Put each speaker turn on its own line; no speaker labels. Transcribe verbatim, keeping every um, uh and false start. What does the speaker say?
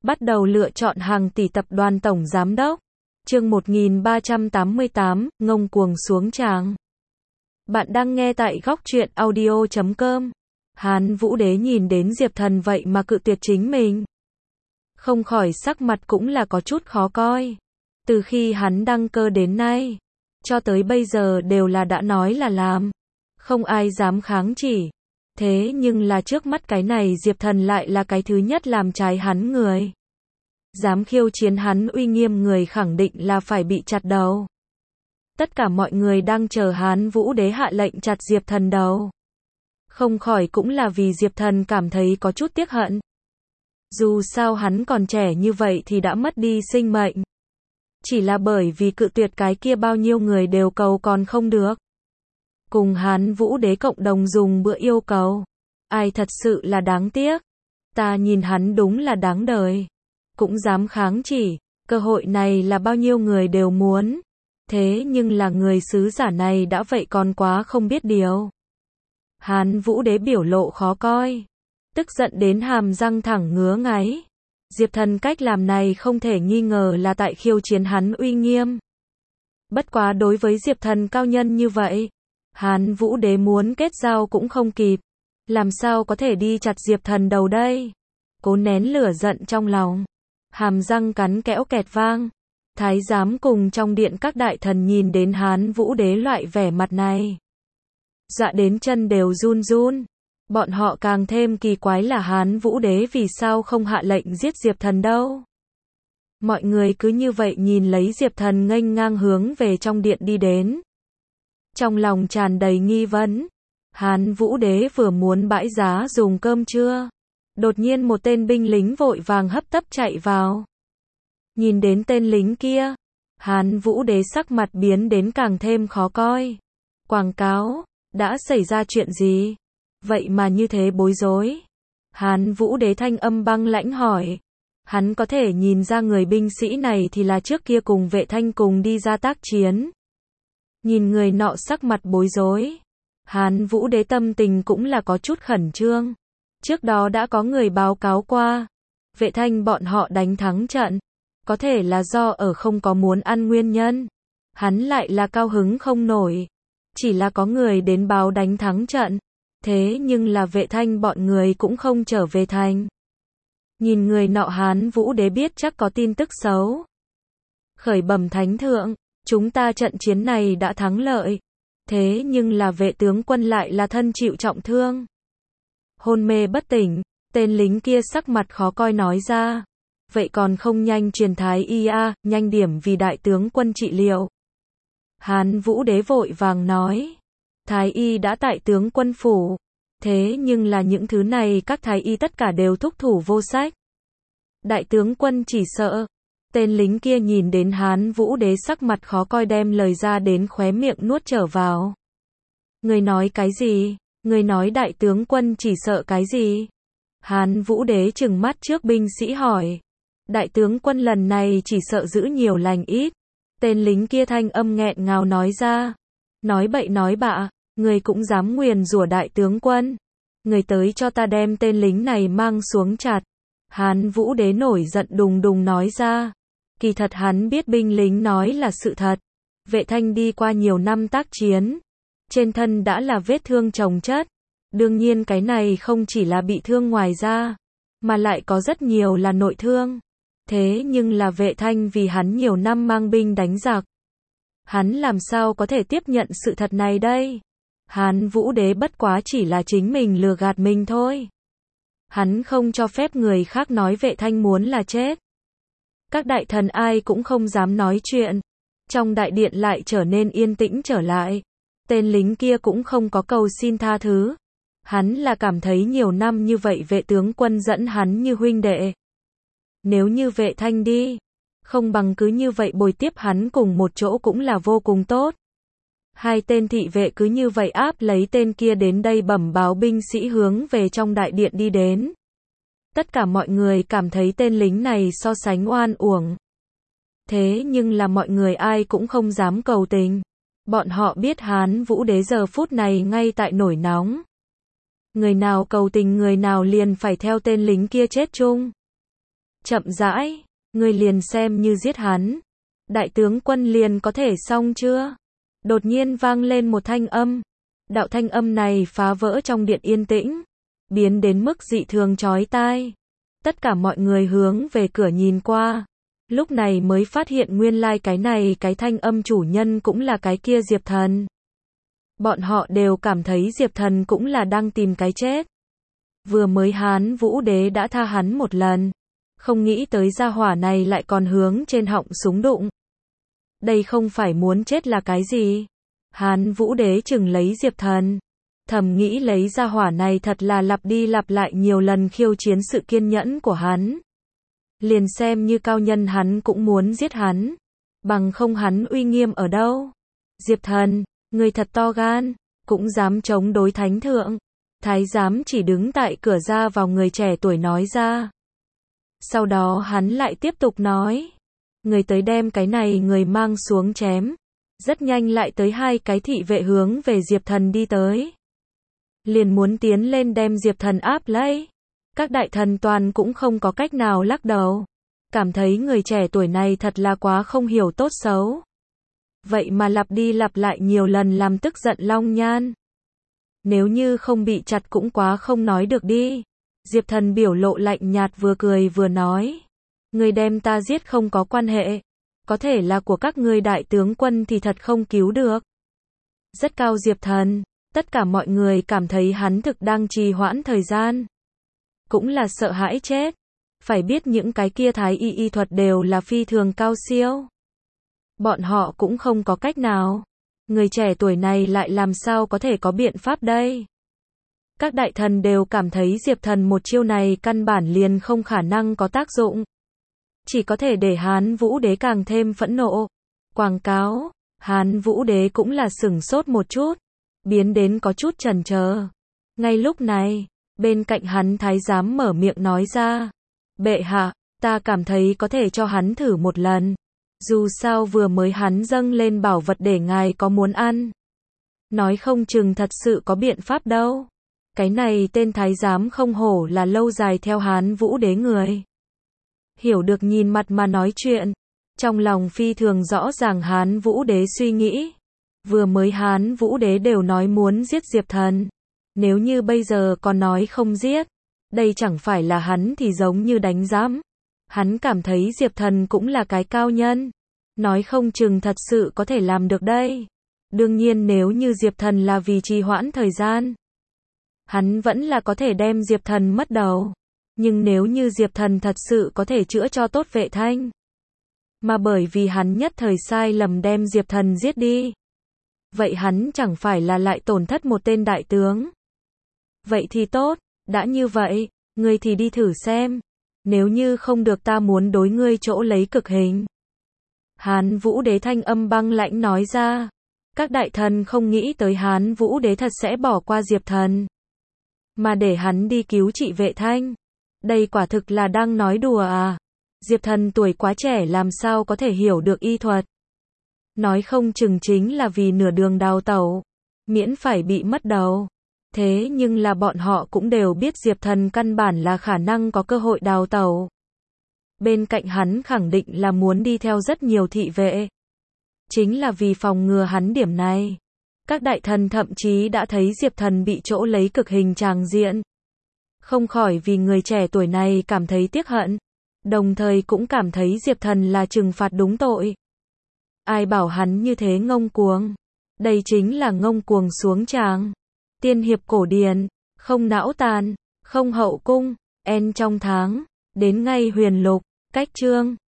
Bắt đầu lựa chọn hàng tỷ tập đoàn tổng giám đốc. Chương một nghìn ba trăm tám mươi tám, ngông cuồng xuống tràng. Bạn đang nghe tại góc truyện audio chấm com. Hán Vũ Đế nhìn đến Diệp Thần vậy mà cự tuyệt chính mình. Không khỏi sắc mặt cũng là có chút khó coi. Từ khi hắn đăng cơ đến nay, cho tới bây giờ đều là đã nói là làm. Không ai dám kháng chỉ. Thế nhưng là trước mắt cái này Diệp Thần lại là cái thứ nhất làm trái hắn người. Dám khiêu chiến hắn uy nghiêm người khẳng định là phải bị chặt đầu. Tất cả mọi người đang chờ Hán Vũ Đế hạ lệnh chặt Diệp Thần đầu. Không khỏi cũng là vì Diệp Thần cảm thấy có chút tiếc hận. Dù sao hắn còn trẻ như vậy thì đã mất đi sinh mệnh. Chỉ là bởi vì cự tuyệt cái kia bao nhiêu người đều cầu còn không được. Cùng Hán Vũ Đế cộng đồng dùng bữa yêu cầu. Ai thật sự là đáng tiếc. Ta nhìn hắn đúng là đáng đời. Cũng dám kháng chỉ. Cơ hội này là bao nhiêu người đều muốn. Thế nhưng là người sứ giả này đã vậy còn quá không biết điều. Hán Vũ Đế biểu lộ khó coi. Tức giận đến hàm răng thẳng ngứa ngáy. Diệp Thần cách làm này không thể nghi ngờ là tại khiêu chiến hắn uy nghiêm. Bất quá đối với Diệp Thần cao nhân như vậy, Hán Vũ Đế muốn kết giao cũng không kịp. Làm sao có thể đi chặt Diệp Thần đầu đây? Cố nén lửa giận trong lòng. Hàm răng cắn kẽo kẹt vang. Thái giám cùng trong điện các đại thần nhìn đến Hán Vũ Đế loại vẻ mặt này. Dọa đến chân đều run run. Bọn họ càng thêm kỳ quái là Hán Vũ Đế vì sao không hạ lệnh giết Diệp Thần đâu. Mọi người cứ như vậy nhìn lấy Diệp Thần nghênh ngang hướng về trong điện đi đến. Trong lòng tràn đầy nghi vấn. Hán Vũ Đế vừa muốn bãi giá dùng cơm trưa. Đột nhiên một tên binh lính vội vàng hấp tấp chạy vào. Nhìn đến tên lính kia, Hán Vũ Đế sắc mặt biến đến càng thêm khó coi. Quảng cáo, đã xảy ra chuyện gì? Vậy mà như thế bối rối. Hán Vũ Đế thanh âm băng lãnh hỏi. Hắn có thể nhìn ra người binh sĩ này thì là trước kia cùng Vệ Thanh cùng đi ra tác chiến. Nhìn người nọ sắc mặt bối rối. Hán Vũ Đế tâm tình cũng là có chút khẩn trương. Trước đó đã có người báo cáo qua. Vệ Thanh bọn họ đánh thắng trận. Có thể là do ở không có muốn ăn nguyên nhân. Hắn lại là cao hứng không nổi. Chỉ là có người đến báo đánh thắng trận. Thế nhưng là Vệ Thanh bọn người cũng không trở về thành. Nhìn người nọ Hán Vũ Đế biết chắc có tin tức xấu. Khởi bẩm thánh thượng, chúng ta trận chiến này đã thắng lợi. Thế nhưng là vệ tướng quân lại là thân chịu trọng thương. Hôn mê bất tỉnh, tên lính kia sắc mặt khó coi nói ra. Vậy còn không nhanh truyền thái y a, nhanh điểm vì đại tướng quân trị liệu. Hán Vũ Đế vội vàng nói. Thái y đã tại tướng quân phủ. Thế nhưng là những thứ này các thái y tất cả đều thúc thủ vô sách. Đại tướng quân chỉ sợ. Tên lính kia nhìn đến Hán Vũ Đế sắc mặt khó coi đem lời ra đến khóe miệng nuốt trở vào. Người nói cái gì? Người nói đại tướng quân chỉ sợ cái gì? Hán Vũ Đế trừng mắt trước binh sĩ hỏi. Đại tướng quân lần này chỉ sợ giữ nhiều lành ít. Tên lính kia thanh âm nghẹn ngào nói ra. Nói bậy nói bạ, người cũng dám nguyền rủa đại tướng quân. Người tới cho ta đem tên lính này mang xuống chặt. Hán Vũ Đế nổi giận đùng đùng nói ra. Kỳ thật hắn biết binh lính nói là sự thật. Vệ Thanh đi qua nhiều năm tác chiến. Trên thân đã là vết thương chồng chất. Đương nhiên cái này không chỉ là bị thương ngoài da, mà lại có rất nhiều là nội thương. Thế nhưng là Vệ Thanh vì hắn nhiều năm mang binh đánh giặc. Hắn làm sao có thể tiếp nhận sự thật này đây? Hán Vũ Đế bất quá chỉ là chính mình lừa gạt mình thôi. Hắn không cho phép người khác nói Vệ Thanh muốn là chết. Các đại thần ai cũng không dám nói chuyện. Trong đại điện lại trở nên yên tĩnh trở lại. Tên lính kia cũng không có cầu xin tha thứ. Hắn là cảm thấy nhiều năm như vậy vệ tướng quân dẫn hắn như huynh đệ. Nếu như Vệ Thanh đi, không bằng cứ như vậy bồi tiếp hắn cùng một chỗ cũng là vô cùng tốt. Hai tên thị vệ cứ như vậy áp lấy tên kia đến đây bẩm báo binh sĩ hướng về trong đại điện đi đến. Tất cả mọi người cảm thấy tên lính này so sánh oan uổng. Thế nhưng là mọi người ai cũng không dám cầu tình. Bọn họ biết Hán Vũ Đế giờ phút này ngay tại nổi nóng. Người nào cầu tình người nào liền phải theo tên lính kia chết chung. chậm rãi, ngươi liền xem như giết hắn. Đại tướng quân liền có thể xong chưa? Đột nhiên vang lên một thanh âm. Đạo thanh âm này phá vỡ trong điện yên tĩnh, biến đến mức dị thường chói tai. Tất cả mọi người hướng về cửa nhìn qua, lúc này mới phát hiện nguyên lai cái này cái thanh âm chủ nhân cũng là cái kia Diệp Thần. Bọn họ đều cảm thấy Diệp Thần cũng là đang tìm cái chết. Vừa mới Hán Vũ Đế đã tha hắn một lần, không nghĩ tới gia hỏa này lại còn hướng trên họng súng đụng. Đây không phải muốn chết là cái gì? Hán Vũ Đế chừng lấy Diệp Thần, thầm nghĩ lấy gia hỏa này thật là lặp đi lặp lại nhiều lần khiêu chiến sự kiên nhẫn của hắn. Liền xem như cao nhân hắn cũng muốn giết hắn, bằng không hắn uy nghiêm ở đâu? Diệp Thần, ngươi thật to gan, cũng dám chống đối thánh thượng. Thái giám chỉ đứng tại cửa ra vào người trẻ tuổi nói ra. Sau đó hắn lại tiếp tục nói, người tới đem cái này người mang xuống chém. Rất nhanh lại tới hai cái thị vệ hướng về Diệp Thần đi tới. Liền muốn tiến lên đem Diệp Thần áp lấy. Các đại thần toàn cũng không có cách nào lắc đầu. Cảm thấy người trẻ tuổi này thật là quá không hiểu tốt xấu. Vậy mà lặp đi lặp lại nhiều lần làm tức giận Long Nhan. Nếu như không bị chặt cũng quá không nói được đi. Diệp Thần biểu lộ lạnh nhạt vừa cười vừa nói. Người đem ta giết không có quan hệ. Có thể là của các ngươi đại tướng quân thì thật không cứu được. Rất cao Diệp Thần, tất cả mọi người cảm thấy hắn thực đang trì hoãn thời gian. Cũng là sợ hãi chết. Phải biết những cái kia thái y y thuật đều là phi thường cao siêu. Bọn họ cũng không có cách nào. Người trẻ tuổi này lại làm sao có thể có biện pháp đây? Các đại thần đều cảm thấy Diệp Thần một chiêu này căn bản liền không khả năng có tác dụng. Chỉ có thể để Hán Vũ Đế càng thêm phẫn nộ. Quảng cáo, Hán Vũ Đế cũng là sửng sốt một chút, biến đến có chút chần chờ. Ngay lúc này, bên cạnh hắn thái giám mở miệng nói ra. Bệ hạ, ta cảm thấy có thể cho hắn thử một lần. Dù sao vừa mới hắn dâng lên bảo vật để ngài có muốn ăn. Nói không chừng thật sự có biện pháp đâu. Cái này tên thái giám không hổ là lâu dài theo Hán Vũ Đế người. Hiểu được nhìn mặt mà nói chuyện. Trong lòng phi thường rõ ràng Hán Vũ Đế suy nghĩ. Vừa mới Hán Vũ Đế đều nói muốn giết Diệp Thần. Nếu như bây giờ còn nói không giết, đây chẳng phải là hắn thì giống như đánh giám. Hắn cảm thấy Diệp Thần cũng là cái cao nhân. Nói không chừng thật sự có thể làm được đây. Đương nhiên nếu như Diệp Thần là vì trì hoãn thời gian, hắn vẫn là có thể đem Diệp Thần mất đầu. Nhưng nếu như Diệp Thần thật sự có thể chữa cho tốt Vệ Thanh, mà bởi vì hắn nhất thời sai lầm đem Diệp Thần giết đi, vậy hắn chẳng phải là lại tổn thất một tên đại tướng. Vậy thì tốt, đã như vậy, ngươi thì đi thử xem. Nếu như không được ta muốn đối ngươi chỗ lấy cực hình. Hán Vũ Đế thanh âm băng lãnh nói ra. Các đại thần không nghĩ tới Hán Vũ Đế thật sẽ bỏ qua Diệp Thần, mà để hắn đi cứu trị Vệ Thanh. Đây quả thực là đang nói đùa à. Diệp Thần tuổi quá trẻ làm sao có thể hiểu được y thuật. Nói không chừng chính là vì nửa đường đào tẩu, miễn phải bị mất đầu. Thế nhưng là bọn họ cũng đều biết Diệp Thần căn bản là khả năng có cơ hội đào tẩu. Bên cạnh hắn khẳng định là muốn đi theo rất nhiều thị vệ. Chính là vì phòng ngừa hắn điểm này. Các đại thần thậm chí đã thấy Diệp Thần bị chỗ lấy cực hình tràng diện. Không khỏi vì người trẻ tuổi này cảm thấy tiếc hận. Đồng thời cũng cảm thấy Diệp Thần là trừng phạt đúng tội. Ai bảo hắn như thế ngông cuồng. Đây chính là ngông cuồng xuống tràng. Tiên hiệp cổ điển, không não tàn, không hậu cung, en trong tháng, đến ngay huyền lục, cách chương.